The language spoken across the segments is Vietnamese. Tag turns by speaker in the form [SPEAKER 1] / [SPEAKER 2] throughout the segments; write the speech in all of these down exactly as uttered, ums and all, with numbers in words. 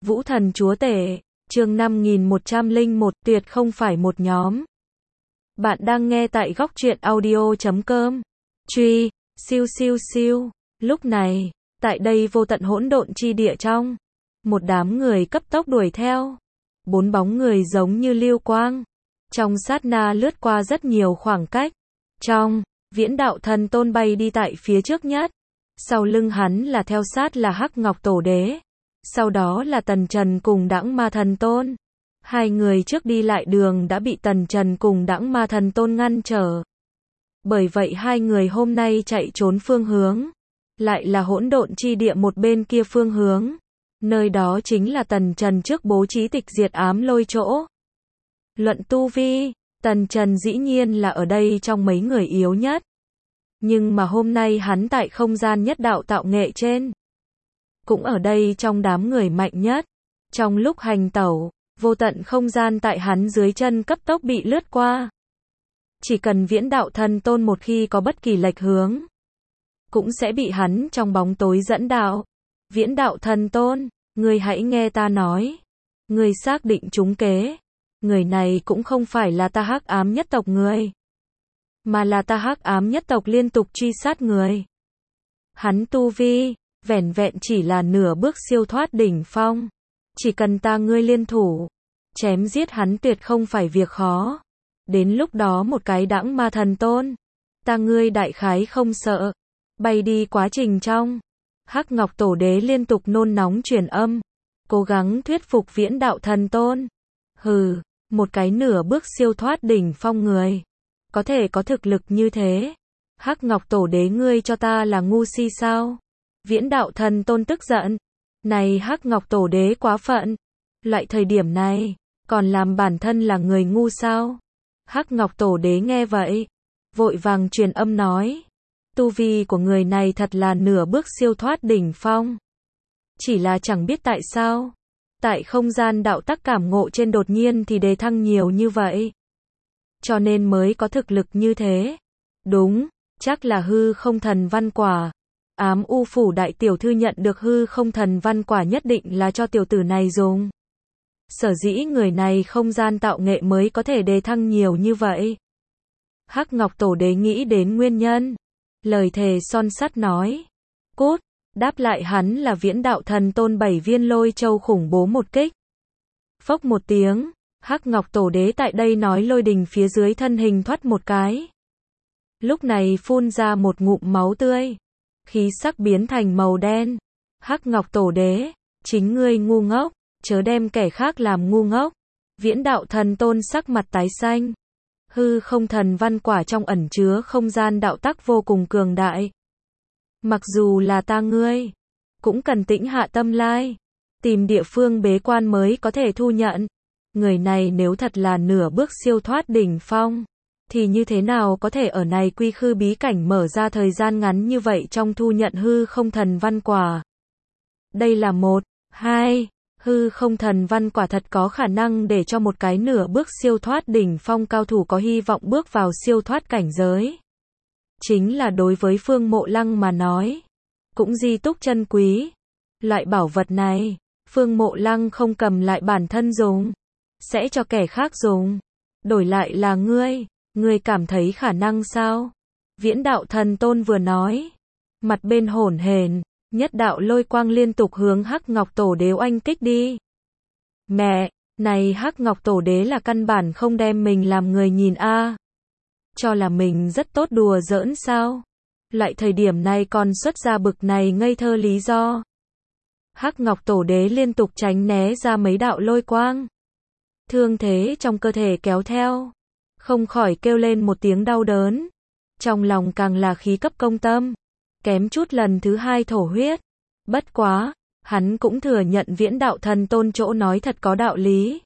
[SPEAKER 1] Vũ Thần Chúa Tể, chương năm nghìn một trăm lẻ một, tuyệt không phải một nhóm. Bạn đang nghe tại góc truyện audio chấm com. Truy, siêu siêu siêu. Lúc này, tại đây vô tận hỗn độn chi địa trong, một đám người cấp tốc đuổi theo. Bốn bóng người giống như lưu quang, trong sát na lướt qua rất nhiều khoảng cách. Trong, Viễn Đạo Thần Tôn bay đi tại phía trước nhất. Sau lưng hắn là theo sát là Hắc Ngọc Tổ Đế. Sau đó là Tần Trần cùng Đãng Ma Thần Tôn. Hai người trước đi lại đường đã bị Tần Trần cùng Đãng Ma Thần Tôn ngăn trở. Bởi vậy hai người hôm nay chạy trốn phương hướng lại là hỗn độn chi địa một bên kia phương hướng. Nơi đó chính là Tần Trần trước bố trí tịch diệt ám lôi chỗ. Luận tu vi, Tần Trần dĩ nhiên là ở đây trong mấy người yếu nhất. Nhưng mà hôm nay hắn tại không gian nhất đạo tạo nghệ trên, cũng ở đây trong đám người mạnh nhất. Trong lúc hành tẩu, vô tận không gian tại hắn dưới chân cấp tốc bị lướt qua. Chỉ cần Viễn Đạo Thần Tôn một khi có bất kỳ lệch hướng, cũng sẽ bị hắn trong bóng tối dẫn đạo. Viễn Đạo Thần Tôn, ngươi hãy nghe ta nói. Ngươi xác định trúng kế. Người này cũng không phải là ta Hắc Ám nhất tộc người, mà là ta Hắc Ám nhất tộc liên tục truy sát người. Hắn tu vi, vẻn vẹn chỉ là nửa bước siêu thoát đỉnh phong. Chỉ cần ta ngươi liên thủ, chém giết hắn tuyệt không phải việc khó. Đến lúc đó một cái Đãng Ma Thần Tôn, ta ngươi đại khái không sợ. Bay đi quá trình trong, Hắc Ngọc Tổ Đế liên tục nôn nóng truyền âm, cố gắng thuyết phục Viễn Đạo Thần Tôn. Hừ, một cái nửa bước siêu thoát đỉnh phong người, có thể có thực lực như thế. Hắc Ngọc Tổ Đế ngươi cho ta là ngu si sao? Viễn Đạo Thần Tôn tức giận. Này Hắc Ngọc Tổ Đế quá phận. Loại thời điểm này, còn làm bản thân là người ngu sao? Hắc Ngọc Tổ Đế nghe vậy, vội vàng truyền âm nói. Tu vi của người này thật là nửa bước siêu thoát đỉnh phong. Chỉ là chẳng biết tại sao, tại không gian đạo tắc cảm ngộ trên đột nhiên thì đề thăng nhiều như vậy. Cho nên mới có thực lực như thế. Đúng, chắc là hư không thần văn quả. Ám U Phủ đại tiểu thư nhận được hư không thần văn quả nhất định là cho tiểu tử này dùng. Sở dĩ người này không gian tạo nghệ mới có thể đề thăng nhiều như vậy. Hắc Ngọc Tổ Đế nghĩ đến nguyên nhân. Lời thề son sắt nói. Cút, đáp lại hắn là Viễn Đạo Thần Tôn bảy viên lôi châu khủng bố một kích. Phốc một tiếng, Hắc Ngọc Tổ Đế tại đây nói lôi đình phía dưới thân hình thoát một cái. Lúc này phun ra một ngụm máu tươi. Khí sắc biến thành màu đen. Hắc Ngọc Tổ Đế, chính ngươi ngu ngốc, chớ đem kẻ khác làm ngu ngốc. Viễn Đạo Thần Tôn sắc mặt tái xanh. Hư không thần văn quả trong ẩn chứa không gian đạo tắc vô cùng cường đại. Mặc dù là ta ngươi, cũng cần tĩnh hạ tâm lai, tìm địa phương bế quan mới có thể thu nhận. Người này nếu thật là nửa bước siêu thoát đỉnh phong, thì như thế nào có thể ở này quy khư bí cảnh mở ra thời gian ngắn như vậy trong thu nhận hư không thần văn quả. Đây là một, hai, hư không thần văn quả thật có khả năng để cho một cái nửa bước siêu thoát đỉnh phong cao thủ có hy vọng bước vào siêu thoát cảnh giới. Chính là đối với Phương Mộ Lăng mà nói, cũng di túc chân quý. Loại bảo vật này, Phương Mộ Lăng không cầm lại bản thân dùng, sẽ cho kẻ khác dùng. Đổi lại là ngươi, ngươi cảm thấy khả năng sao? Viễn Đạo Thần Tôn vừa nói, mặt bên hổn hển, nhất đạo lôi quang liên tục hướng Hắc Ngọc Tổ Đế oanh kích đi. Mẹ, này Hắc Ngọc Tổ Đế là căn bản không đem mình làm người nhìn a. À. Cho là mình rất tốt đùa giỡn sao? Loại thời điểm này còn xuất ra bực này ngây thơ lý do. Hắc Ngọc Tổ Đế liên tục tránh né ra mấy đạo lôi quang. Thương thế trong cơ thể kéo theo, không khỏi kêu lên một tiếng đau đớn. Trong lòng càng là khí cấp công tâm, kém chút lần thứ hai thổ huyết. Bất quá, hắn cũng thừa nhận Viễn Đạo Thần Tôn chỗ nói thật có đạo lý.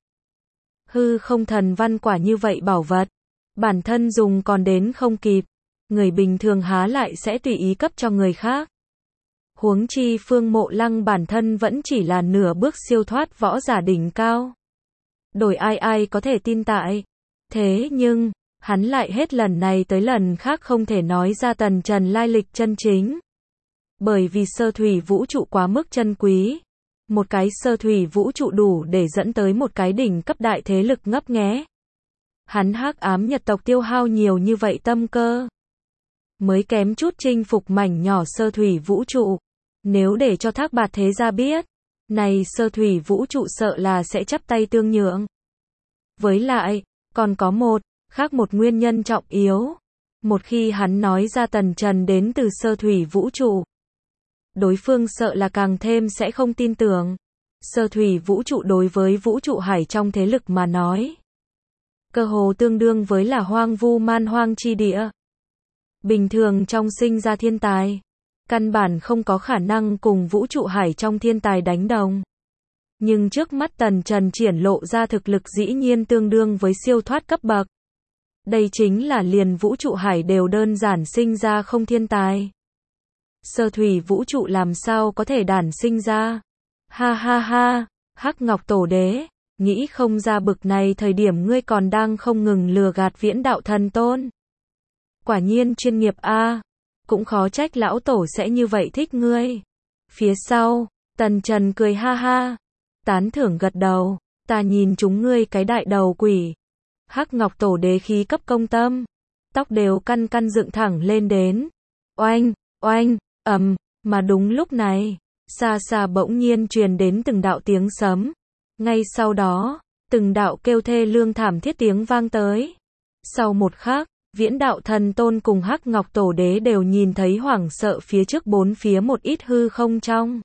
[SPEAKER 1] Hư không thần văn quả như vậy bảo vật, bản thân dùng còn đến không kịp, người bình thường há lại sẽ tùy ý cấp cho người khác. Huống chi Phương Mộ Lăng bản thân vẫn chỉ là nửa bước siêu thoát võ giả đỉnh cao. Đổi ai ai có thể tin tại. Thế nhưng, hắn lại hết lần này tới lần khác không thể nói ra Tần Trần lai lịch chân chính. Bởi vì sơ thủy vũ trụ quá mức chân quý, Một cái sơ thủy vũ trụ đủ để dẫn tới một cái đỉnh cấp đại thế lực ngấp nghé. Hắn hắc ám Nhật tộc tiêu hao nhiều như vậy tâm cơ, mới kém chút chinh phục mảnh nhỏ sơ thủy vũ trụ. Nếu để cho Thác Bạt thế gia biết, này sơ thủy vũ trụ sợ là sẽ chắp tay tương nhượng. Với lại, còn có một, khác một nguyên nhân trọng yếu. Một khi hắn nói ra Tần Trần đến từ sơ thủy vũ trụ, đối phương sợ là càng thêm sẽ không tin tưởng. Sơ thủy vũ trụ đối với vũ trụ hải trong thế lực mà nói, cơ hồ tương đương với là hoang vu man hoang chi địa. Bình thường trong sinh ra thiên tài, căn bản không có khả năng cùng vũ trụ hải trong thiên tài đánh đồng. Nhưng trước mắt Tần Trần triển lộ ra thực lực dĩ nhiên tương đương với siêu thoát cấp bậc. Đây chính là liền vũ trụ hải đều đơn giản sinh ra không thiên tài. Sơ thủy vũ trụ làm sao có thể đản sinh ra? Ha ha ha, Hắc Ngọc Tổ Đế, nghĩ không ra bực này thời điểm ngươi còn đang không ngừng lừa gạt Viễn Đạo Thần Tôn. Quả nhiên chuyên nghiệp a, cũng khó trách lão tổ sẽ như vậy thích ngươi. Phía sau, Tần Trần cười ha ha, tán thưởng gật đầu, ta nhìn chúng ngươi cái đại đầu quỷ. Hắc Ngọc Tổ Đế khí cấp công tâm, tóc đều căn căn dựng thẳng lên đến. Oanh, oanh, ầm, mà đúng lúc này, xa xa bỗng nhiên truyền đến từng đạo tiếng sấm. Ngay sau đó, từng đạo kêu thê lương thảm thiết tiếng vang tới. Sau một khắc, Viễn Đạo Thần Tôn cùng Hắc Ngọc Tổ Đế đều nhìn thấy hoảng sợ phía trước bốn phía một ít hư không trong.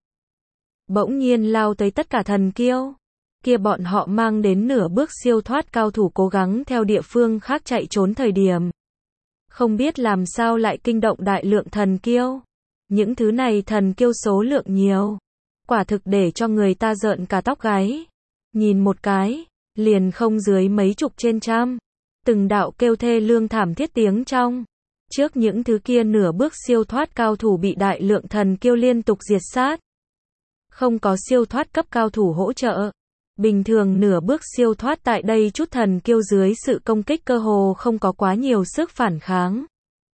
[SPEAKER 1] Bỗng nhiên lao tới tất cả thần kiêu. Kia bọn họ mang đến nửa bước siêu thoát cao thủ cố gắng theo địa phương khác chạy trốn thời điểm. Không biết làm sao lại kinh động đại lượng thần kiêu. Những thứ này thần kiêu số lượng nhiều. Quả thực để cho người ta rợn cả tóc gáy. Nhìn một cái, liền không dưới mấy chục trên trăm. Từng đạo kêu thê lương thảm thiết tiếng trong. Trước những thứ kia nửa bước siêu thoát cao thủ bị đại lượng thần kiêu liên tục diệt sát. Không có siêu thoát cấp cao thủ hỗ trợ. Bình thường nửa bước siêu thoát tại đây chút thần kiêu dưới sự công kích cơ hồ không có quá nhiều sức phản kháng.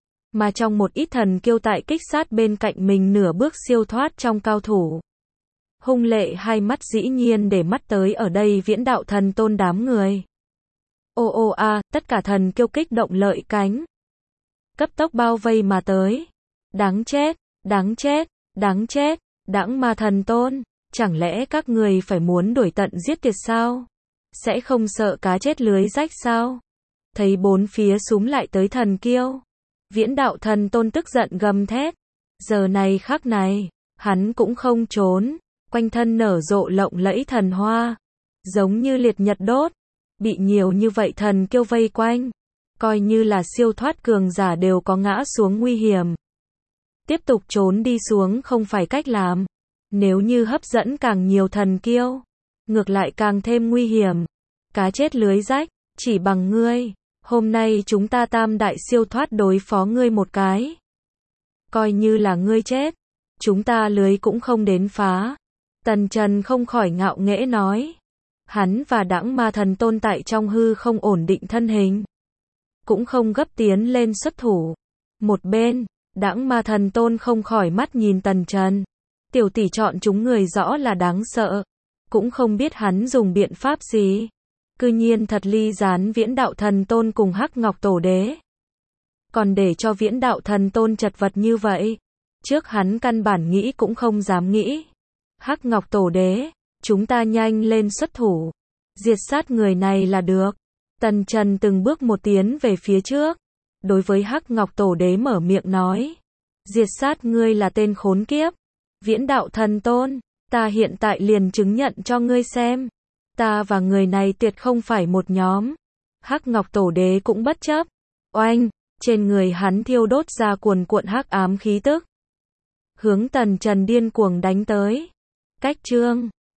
[SPEAKER 1] Mà trong một ít thần kiêu tại kích sát bên cạnh mình nửa bước siêu thoát trong cao thủ. Hung lệ hai mắt dĩ nhiên để mắt tới ở đây Viễn Đạo Thần Tôn đám người. Ô ô a, tất cả thần kiêu kích động lợi cánh. Cấp tốc bao vây mà tới. Đáng chết, đáng chết, đáng chết, Đãng Ma Thần Tôn. Chẳng lẽ các người phải muốn đuổi tận giết tuyệt sao? Sẽ không sợ cá chết lưới rách sao? Thấy bốn phía súm lại tới thần kiêu. Viễn Đạo Thần Tôn tức giận gầm thét. Giờ này khắc này, hắn cũng không trốn. Quanh thân nở rộ lộng lẫy thần hoa. Giống như liệt nhật đốt. Bị nhiều như vậy thần kiêu vây quanh. Coi như là siêu thoát cường giả đều có ngã xuống nguy hiểm. Tiếp tục trốn đi xuống không phải cách làm. Nếu như hấp dẫn càng nhiều thần kiêu, ngược lại càng thêm nguy hiểm. Cá chết lưới rách, chỉ bằng ngươi. Hôm nay chúng ta tam đại siêu thoát đối phó ngươi một cái. Coi như là ngươi chết, chúng ta lưới cũng không đến phá. Tần Trần không khỏi ngạo nghễ nói. Hắn và Đãng Ma Thần Tôn tại trong hư không ổn định thân hình. Cũng không gấp tiến lên xuất thủ. Một bên, Đãng Ma Thần Tôn không khỏi mắt nhìn Tần Trần. Tiểu tỷ chọn chúng người rõ là đáng sợ. Cũng không biết hắn dùng biện pháp gì. Cư nhiên thật ly gián Viễn Đạo Thần Tôn cùng Hắc Ngọc Tổ Đế. Còn để cho Viễn Đạo Thần Tôn chật vật như vậy. Trước hắn căn bản nghĩ cũng không dám nghĩ. Hắc Ngọc Tổ Đế, chúng ta nhanh lên xuất thủ. Diệt sát người này là được. Tần Trần từng bước một tiến về phía trước. Đối với Hắc Ngọc Tổ Đế mở miệng nói. Diệt sát ngươi là tên khốn kiếp. Viễn Đạo Thần Tôn, ta hiện tại liền chứng nhận cho ngươi xem. Ta và người này tuyệt không phải một nhóm. Hắc Ngọc Tổ Đế cũng bất chấp. Oanh, trên người hắn thiêu đốt ra cuồn cuộn hắc ám khí tức. Hướng Tần Trần điên cuồng đánh tới. Cách chương